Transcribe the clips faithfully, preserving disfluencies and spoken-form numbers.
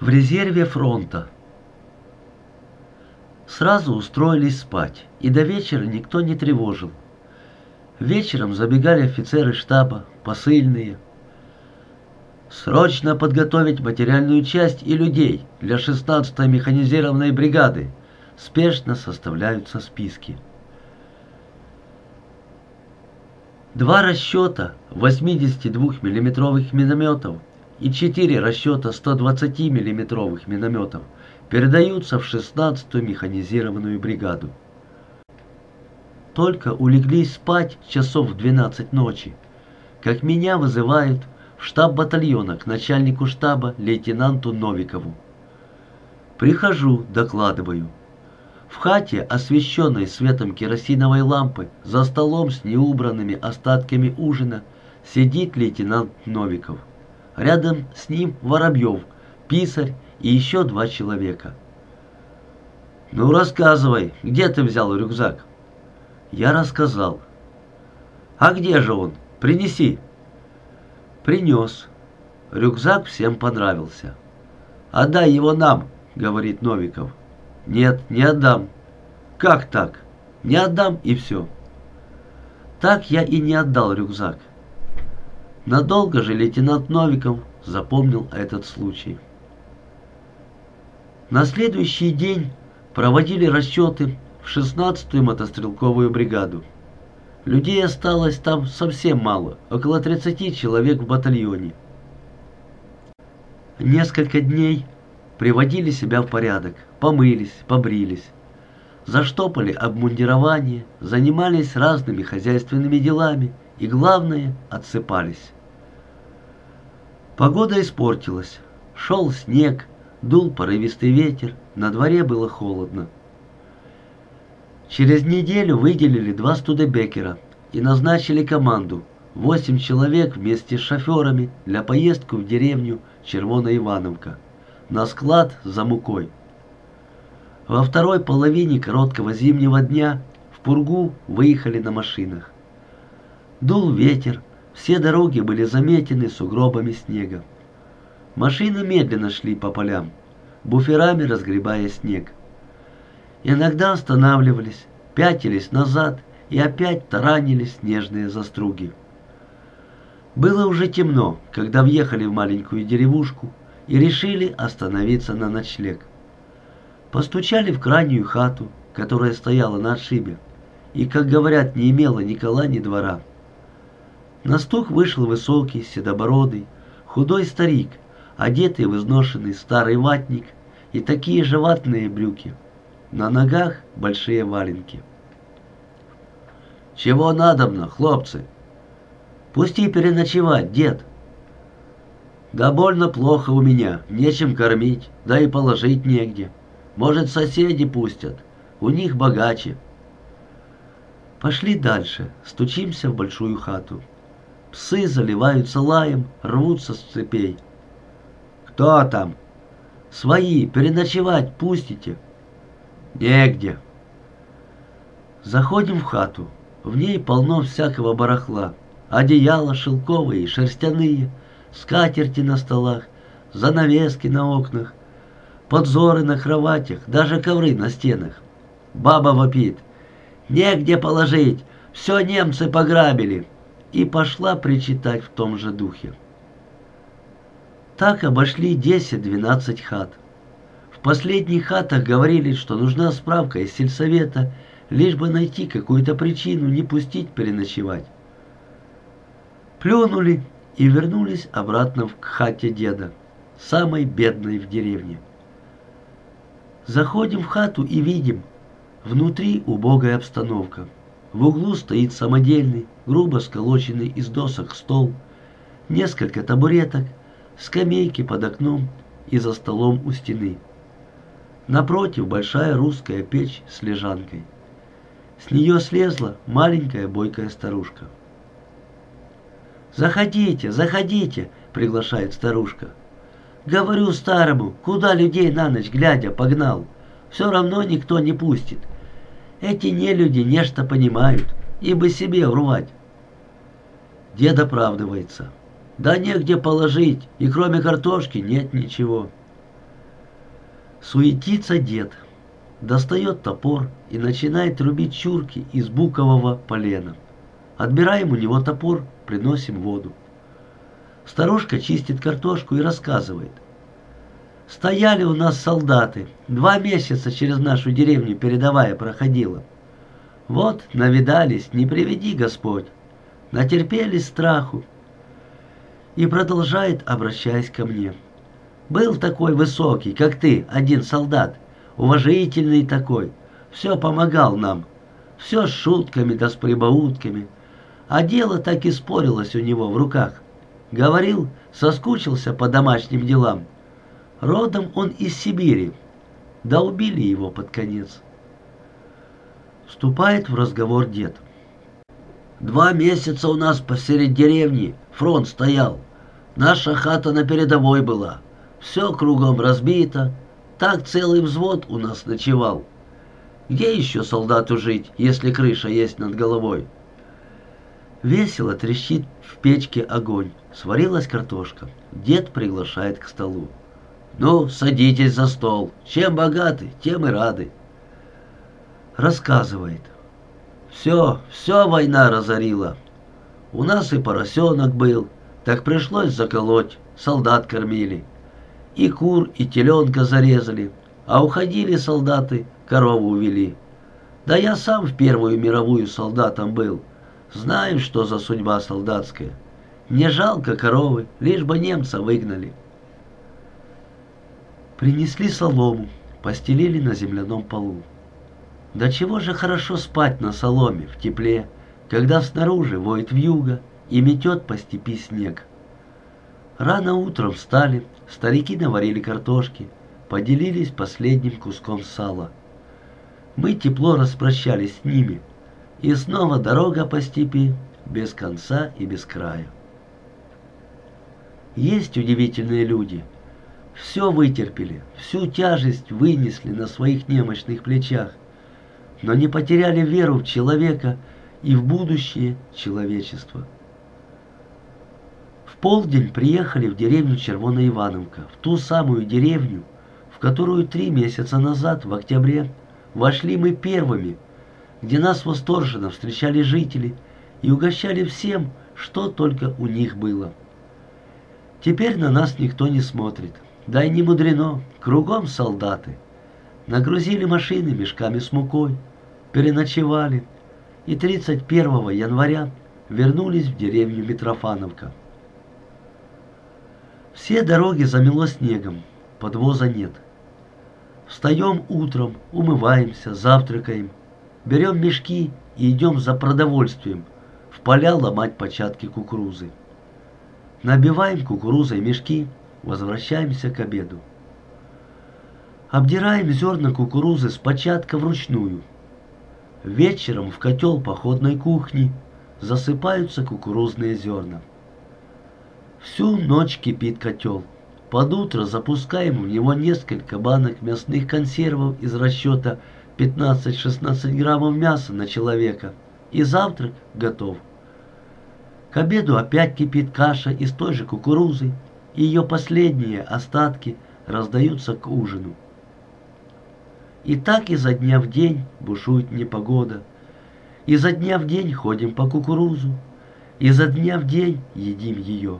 В резерве фронта. Сразу устроились спать, и до вечера никто не тревожил. Вечером забегали офицеры штаба, посыльные. Срочно подготовить материальную часть и людей для шестнадцатой механизированной бригады. Спешно составляются списки. Два расчета восьмидесятидвухмиллиметровых минометов и четыре расчета сто двадцатимиллиметровых минометов передаются в шестнадцатую механизированную бригаду. Только улеглись спать часов в двенадцать ночи, как меня вызывают в штаб батальона к начальнику штаба лейтенанту Новикову. Прихожу, докладываю. В хате, освещенной светом керосиновой лампы, за столом с неубранными остатками ужина, сидит лейтенант Новиков. Рядом с ним Воробьев, писарь и еще два человека. «Ну, рассказывай, где ты взял рюкзак?» Я рассказал. «А где же он? Принеси». Принес. Рюкзак всем понравился. «Отдай его нам», — говорит Новиков. «Нет, не отдам». «Как так?» «Не отдам, и все». Так я и не отдал рюкзак. Надолго же лейтенант Новиков запомнил этот случай. На следующий день проводили расчеты в шестнадцатую мотострелковую бригаду. Людей осталось там совсем мало, около тридцати человек в батальоне. Несколько дней приводили себя в порядок, помылись, побрились, заштопали обмундирование, занимались разными хозяйственными делами и, главное, отсыпались. Погода испортилась, шел снег, дул порывистый ветер, на дворе было холодно. Через неделю выделили два студебекера и назначили команду восемь человек вместе с шоферами для поездки в деревню Червоноивановка на склад за мукой. Во второй половине короткого зимнего дня в Пургу выехали на машинах. Дул ветер, все дороги были заметены сугробами снега. Машины медленно шли по полям, буферами разгребая снег. Иногда останавливались, пятились назад и опять таранили снежные заструги. Было уже темно, когда въехали в маленькую деревушку и решили остановиться на ночлег. Постучали в крайнюю хату, которая стояла на отшибе, и, как говорят, не имела ни кола, ни двора. На стук вышел высокий, седобородый, худой старик, одетый в изношенный старый ватник и такие же ватные брюки. На ногах большие валенки. «Чего надобно, хлопцы?» «Пусти переночевать, дед». «Да больно плохо у меня, нечем кормить, да и положить негде. Может, соседи пустят, у них богаче». Пошли дальше, стучимся в большую хату. Псы заливаются лаем, рвутся с цепей. «Кто там?» «Свои, переночевать пустите?» «Негде». Заходим в хату. В ней полно всякого барахла. Одеяла шелковые и шерстяные, скатерти на столах, занавески на окнах, подзоры на кроватях, даже ковры на стенах. Баба вопит: «Негде положить, все немцы пограбили!» И пошла причитать в том же духе. Так обошли десять-двенадцать хат. В последних хатах говорили, что нужна справка из сельсовета, лишь бы найти какую-то причину не пустить переночевать. Плюнули и вернулись обратно к хате деда, самой бедной в деревне. Заходим в хату и видим, внутри убогая обстановка. В углу стоит самодельный, грубо сколоченный из досок стол, несколько табуреток, скамейки под окном и за столом у стены. Напротив большая русская печь с лежанкой. С нее слезла маленькая бойкая старушка. «Заходите, заходите!» — приглашает старушка. «Говорю старому, куда людей на ночь глядя погнал? Все равно никто не пустит. Эти нелюди нечто понимают, и бы себе урвать». Дед оправдывается. «Да негде положить, и кроме картошки нет ничего». Суетится дед, достает топор и начинает рубить чурки из букового полена. Отбираем у него топор, приносим воду. Старушка чистит картошку и рассказывает. Стояли у нас солдаты, два месяца через нашу деревню передовая проходила. Вот навидались, не приведи Господь, натерпелись страху. И продолжает, обращаясь ко мне. Был такой высокий, как ты, один солдат, уважительный такой, все помогал нам, все с шутками да с прибаутками, а дело так и спорилось у него в руках. Говорил, соскучился по домашним делам. Родом он из Сибири, да убили его под конец. Вступает в разговор дед. Два месяца у нас посередине деревни фронт стоял. Наша хата на передовой была. Все кругом разбито. Так целый взвод у нас ночевал. Где еще солдату жить, если крыша есть над головой? Весело трещит в печке огонь. Сварилась картошка. Дед приглашает к столу. Ну, садитесь за стол. Чем богаты, тем и рады. Рассказывает. Все, все война разорила. У нас и поросенок был, так пришлось заколоть, солдат кормили. И кур, и теленка зарезали, а уходили солдаты, корову увели. Да я сам в Первую мировую солдатом был. Знаю, что за судьба солдатская. Не жалко коровы, лишь бы немца выгнали. Принесли солому, постелили на земляном полу. Да чего же хорошо спать на соломе в тепле, когда снаружи воет вьюга и метет по степи снег. Рано утром встали, старики наварили картошки, поделились последним куском сала. Мы тепло распрощались с ними, и снова дорога по степи без конца и без края. Есть удивительные люди. Все вытерпели, всю тяжесть вынесли на своих немощных плечах, но не потеряли веру в человека и в будущее человечества. В полдень приехали в деревню Червона Ивановка, в ту самую деревню, в которую три месяца назад, в октябре, вошли мы первыми, где нас восторженно встречали жители и угощали всем, что только у них было. Теперь на нас никто не смотрит, да и не мудрено, кругом солдаты. Нагрузили машины мешками с мукой, переночевали и тридцать первого января вернулись в деревню Митрофановка. Все дороги замело снегом, подвоза нет. Встаем утром, умываемся, завтракаем, берем мешки и идем за продовольствием в поля ломать початки кукурузы. Набиваем кукурузой мешки, возвращаемся к обеду. Обдираем зерна кукурузы с початка вручную. Вечером в котел походной кухни засыпаются кукурузные зерна. Всю ночь кипит котел. Под утро запускаем в него несколько банок мясных консервов из расчета пятнадцать-шестнадцать граммов мяса на человека, и завтрак готов. К обеду опять кипит каша из той же кукурузы, и ее последние остатки раздаются к ужину. И так изо дня в день бушует непогода. Изо дня в день ходим по кукурузу, изо дня в день едим ее.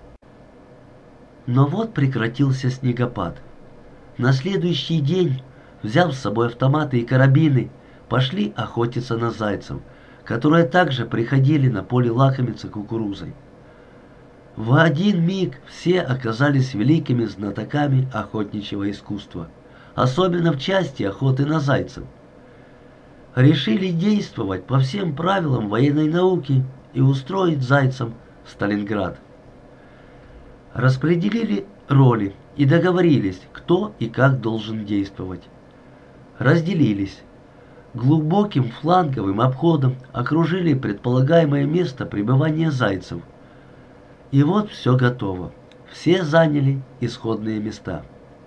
Но вот прекратился снегопад. На следующий день, взяв с собой автоматы и карабины, пошли охотиться на зайцев, которые также приходили на поле лакомиться кукурузой. В один миг все оказались великими знатоками охотничьего искусства, особенно в части охоты на зайцев. Решили действовать по всем правилам военной науки и устроить зайцам Сталинград. Распределили роли и договорились, кто и как должен действовать. Разделились. Глубоким фланговым обходом окружили предполагаемое место пребывания зайцев. И вот все готово. Все заняли исходные места.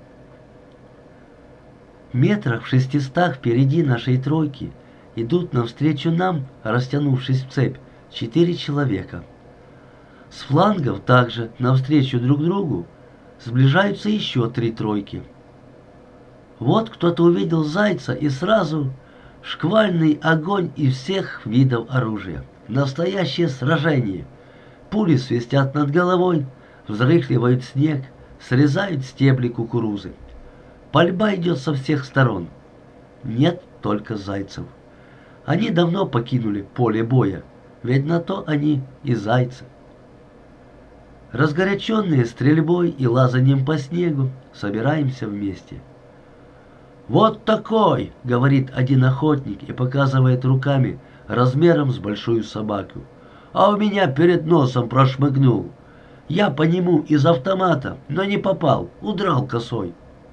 Метрах в шестистах впереди нашей тройки идут навстречу нам, растянувшись в цепь, четыре человека. С флангов также навстречу друг другу сближаются еще три тройки. Вот кто-то увидел зайца и сразу шквальный огонь из всех видов оружия. Настоящее сражение. Пули свистят над головой, взрыхливают снег, срезают стебли кукурузы. Пальба идет со всех сторон. Нет только зайцев. Они давно покинули поле боя, ведь на то они и зайцы. Разгоряченные стрельбой и лазанием по снегу, собираемся вместе. «Вот такой!» — говорит один охотник и показывает руками размером с большую собаку. «А у меня перед носом прошмыгнул. Я по нему из автомата, но не попал, удрал косой».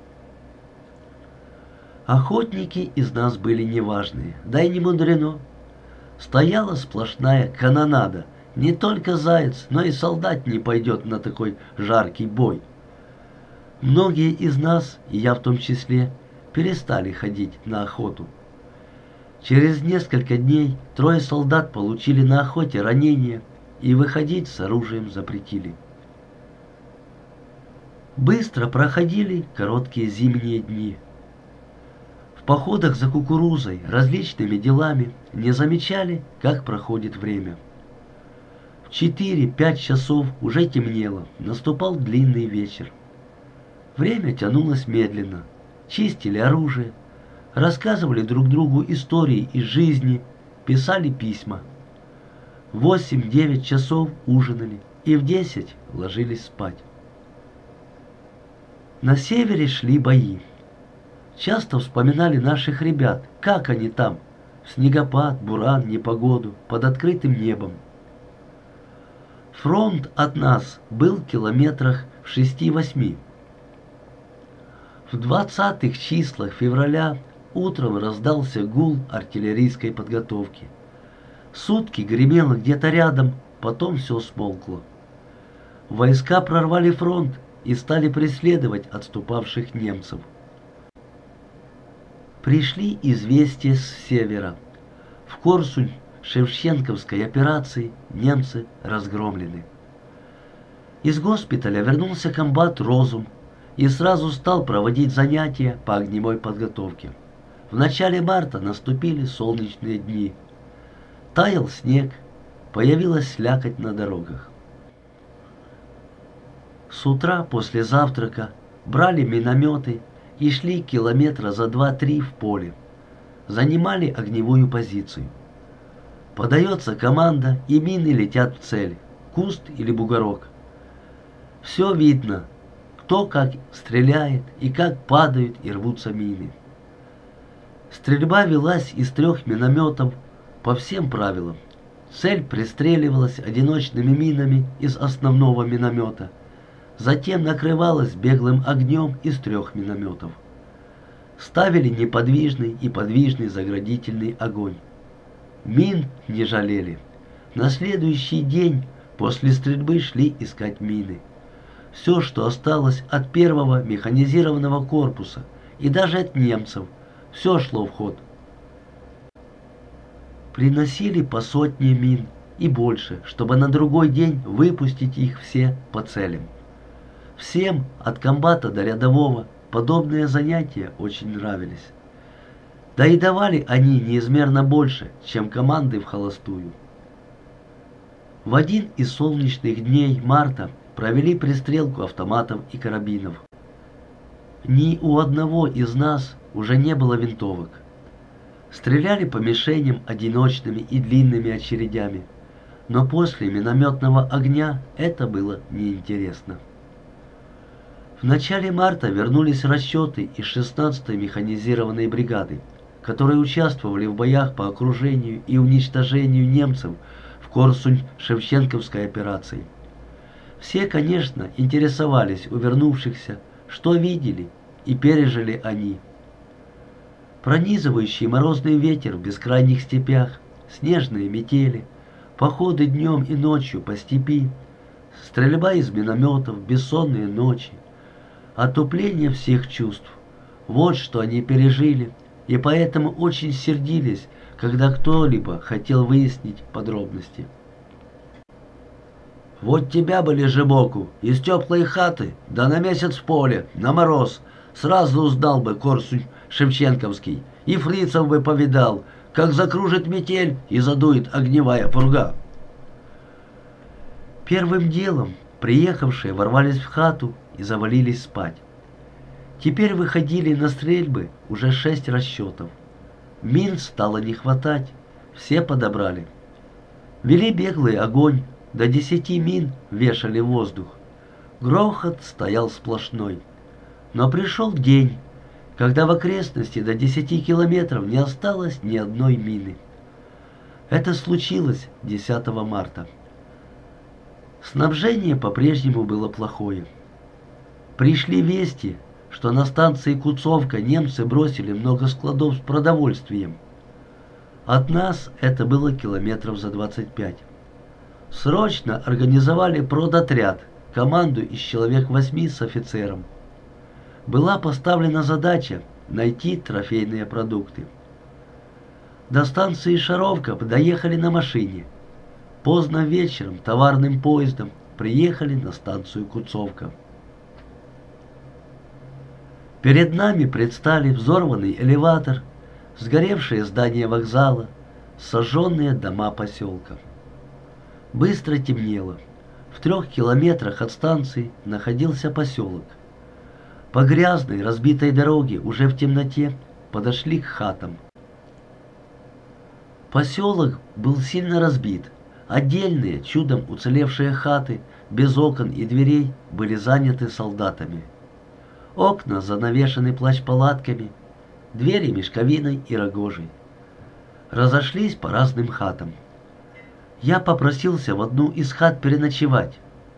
Охотники из нас были неважные, да и не мудрено. Стояла сплошная канонада. Не только заяц, но и солдат не пойдет на такой жаркий бой. Многие из нас, и я в том числе, перестали ходить на охоту. Через несколько дней трое солдат получили на охоте ранения и выходить с оружием запретили. Быстро проходили короткие зимние дни. В походах за кукурузой, различными делами не замечали, как проходит время. В четыре-пять часов уже темнело, наступал длинный вечер. Время тянулось медленно. Чистили оружие, рассказывали друг другу истории из жизни, писали письма. В восемь-девять часов ужинали и в десять ложились спать. На севере шли бои. Часто вспоминали наших ребят, как они там, в снегопад, буран, непогоду, под открытым небом. Фронт от нас был в километрах в шести-восьми. В двадцатых числах февраля утром раздался гул артиллерийской подготовки. Сутки гремело где-то рядом, потом все смолкло. Войска прорвали фронт и стали преследовать отступавших немцев. Пришли известия с севера. В Корсунь-Шевченковской операции немцы разгромлены. Из госпиталя вернулся комбат Розум и сразу стал проводить занятия по огневой подготовке. В начале марта наступили солнечные дни. Таял снег, появилась слякоть на дорогах. С утра после завтрака брали минометы и шли километра за два-три в поле. Занимали огневую позицию. Подается команда, и мины летят в цель, куст или бугорок. Все видно, кто как стреляет и как падают и рвутся мины. Стрельба велась из трех минометов по всем правилам. Цель пристреливалась одиночными минами из основного миномета. Затем накрывалась беглым огнем из трех минометов. Ставили неподвижный и подвижный заградительный огонь. Мин не жалели. На следующий день после стрельбы шли искать мины. Все, что осталось от первого механизированного корпуса и даже от немцев, все шло в ход. Приносили по сотне мин и больше, чтобы на другой день выпустить их все по целям. Всем, от комбата до рядового, подобные занятия очень нравились. Да и давали они неизмерно больше, чем команды в холостую. В один из солнечных дней марта провели пристрелку автоматов и карабинов. Ни у одного из нас уже не было винтовок. Стреляли по мишеням одиночными и длинными очередями, но после минометного огня это было неинтересно. В начале марта вернулись расчеты из шестнадцатой механизированной бригады, которые участвовали в боях по окружению и уничтожению немцев в Корсунь-Шевченковской операции. Все, конечно, интересовались у вернувшихся, что видели и пережили они. Пронизывающий морозный ветер в бескрайних степях, снежные метели, походы днем и ночью по степи, стрельба из минометов, бессонные ночи, отупление всех чувств. Вот что они пережили, и поэтому очень сердились, когда кто-либо хотел выяснить подробности. «Вот тебя бы, лежебоку, из теплой хаты, да на месяц в поле, на мороз, сразу узнал бы Корсунь Шевченковский, и фрицев бы повидал, как закружит метель и задует огневая пурга. Первым делом приехавшие ворвались в хату и завалились спать. Теперь выходили на стрельбы уже шесть расчетов. Мин стало не хватать, все подобрали. Вели беглый огонь, до десяти мин вешали в воздух. Грохот стоял сплошной. Но пришел день, когда в окрестности до десяти километров не осталось ни одной мины. Это случилось десятого марта. Снабжение по-прежнему было плохое. Пришли вести, что на станции Куцовка немцы бросили много складов с продовольствием. От нас это было километров за двадцать пять. Срочно организовали продотряд, команду из человек восьми с офицером. Была поставлена задача найти трофейные продукты. До станции Шаровка доехали на машине. Поздно вечером товарным поездом приехали на станцию Куцовка. Перед нами предстали взорванный элеватор, сгоревшие здания вокзала, сожженные дома поселка. Быстро темнело. В трех километрах от станции находился поселок. По грязной, разбитой дороге уже в темноте подошли к хатам. Поселок был сильно разбит. Отдельные, чудом уцелевшие хаты, без окон и дверей, были заняты солдатами. Окна занавешены плащ-палатками, двери мешковиной и рогожей. Разошлись по разным хатам. Я попросился в одну из хат переночевать.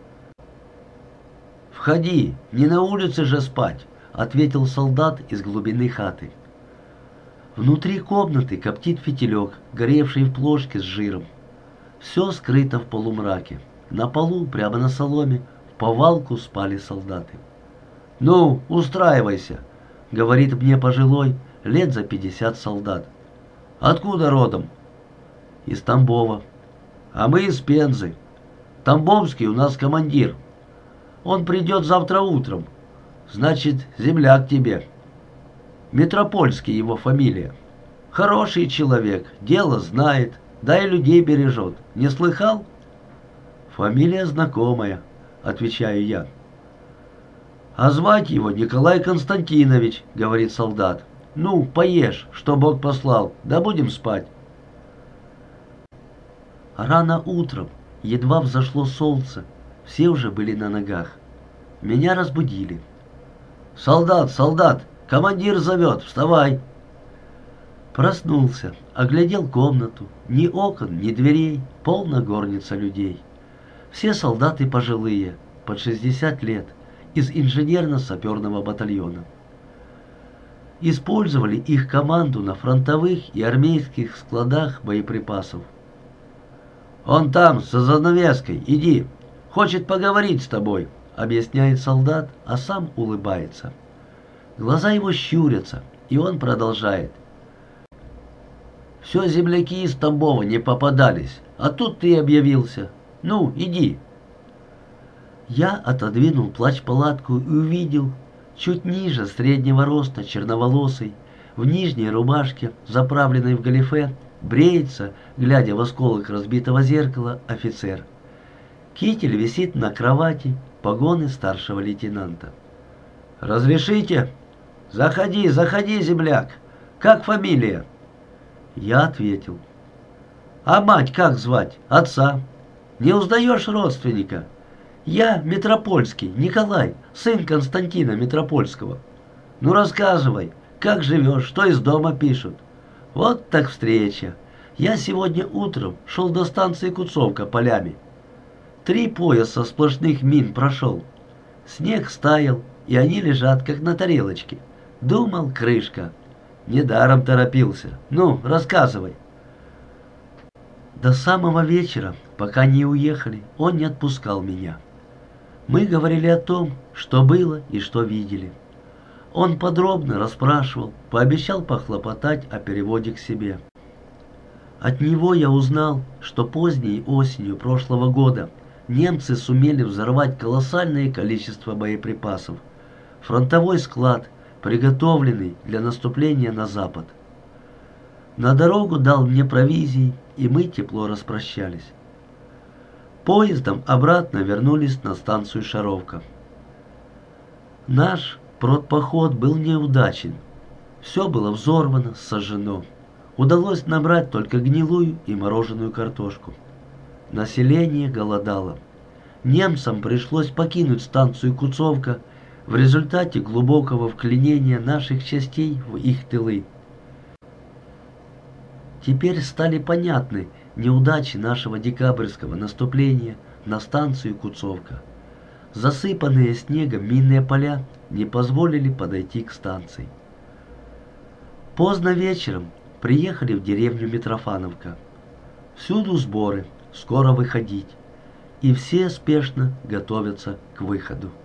«Входи, не на улице же спать», — ответил солдат из глубины хаты. Внутри комнаты коптит фитилек, горевший в плошке с жиром. Все скрыто в полумраке. На полу, прямо на соломе, в повалку спали солдаты. «Ну, устраивайся», — говорит мне пожилой, лет за пятьдесят солдат. «Откуда родом?» «Из Тамбова». «А мы из Пензы. Тамбовский у нас командир. Он придет завтра утром. Значит, земляк тебе. Метропольский его фамилия. Хороший человек, дело знает, да и людей бережет. Не слыхал?» «Фамилия знакомая», — отвечаю я. «А звать его Николай Константинович», — говорит солдат. «Ну, поешь, что Бог послал, да будем спать». Рано утром, едва взошло солнце, все уже были на ногах. Меня разбудили. «Солдат, солдат, командир зовет, вставай!» Проснулся, оглядел комнату. Ни окон, ни дверей, полна горница людей. Все солдаты пожилые, под шестьдесят лет, из инженерно-саперного батальона. Использовали их команду на фронтовых и армейских складах боеприпасов. «Он там, за занавеской, иди, хочет поговорить с тобой», — объясняет солдат, а сам улыбается. Глаза его щурятся, и он продолжает. «Все земляки из Тамбова не попадались, а тут ты объявился. Ну, иди». Я отодвинул плащ-палатку и увидел, чуть ниже среднего роста, черноволосый, в нижней рубашке, заправленной в галифе, бреется, глядя в осколок разбитого зеркала, офицер. Китель висит на кровати, погоны старшего лейтенанта. «Разрешите?» «Заходи, заходи, земляк. Как фамилия?» Я ответил. «А мать как звать? Отца? Не узнаешь родственника?» «Я Метропольский, Николай, сын Константина Метропольского». «Ну рассказывай, как живешь, что из дома пишут?» «Вот так встреча. Я сегодня утром шел до станции Куцовка полями. Три пояса сплошных мин прошел. Снег стаял, и они лежат, как на тарелочке. Думал, крышка. Недаром торопился. Ну, рассказывай». До самого вечера, пока не уехали, он не отпускал меня. Мы говорили о том, что было и что видели. Он подробно расспрашивал, пообещал похлопотать о переводе к себе. От него я узнал, что поздней осенью прошлого года немцы сумели взорвать колоссальное количество боеприпасов. Фронтовой склад, приготовленный для наступления на запад. На дорогу дал мне провизии, и мы тепло распрощались. Поездом обратно вернулись на станцию Шаровка. Наш продпоход был неудачен. Все было взорвано, сожжено. Удалось набрать только гнилую и мороженую картошку. Население голодало. Немцам пришлось покинуть станцию Куцовка в результате глубокого вклинения наших частей в их тылы. Теперь стали понятны неудачи нашего декабрьского наступления на станцию Куцовка. Засыпанные снегом минные поля не позволили подойти к станции. Поздно вечером приехали в деревню Митрофановка. Всюду сборы, скоро выходить, и все спешно готовятся к выходу.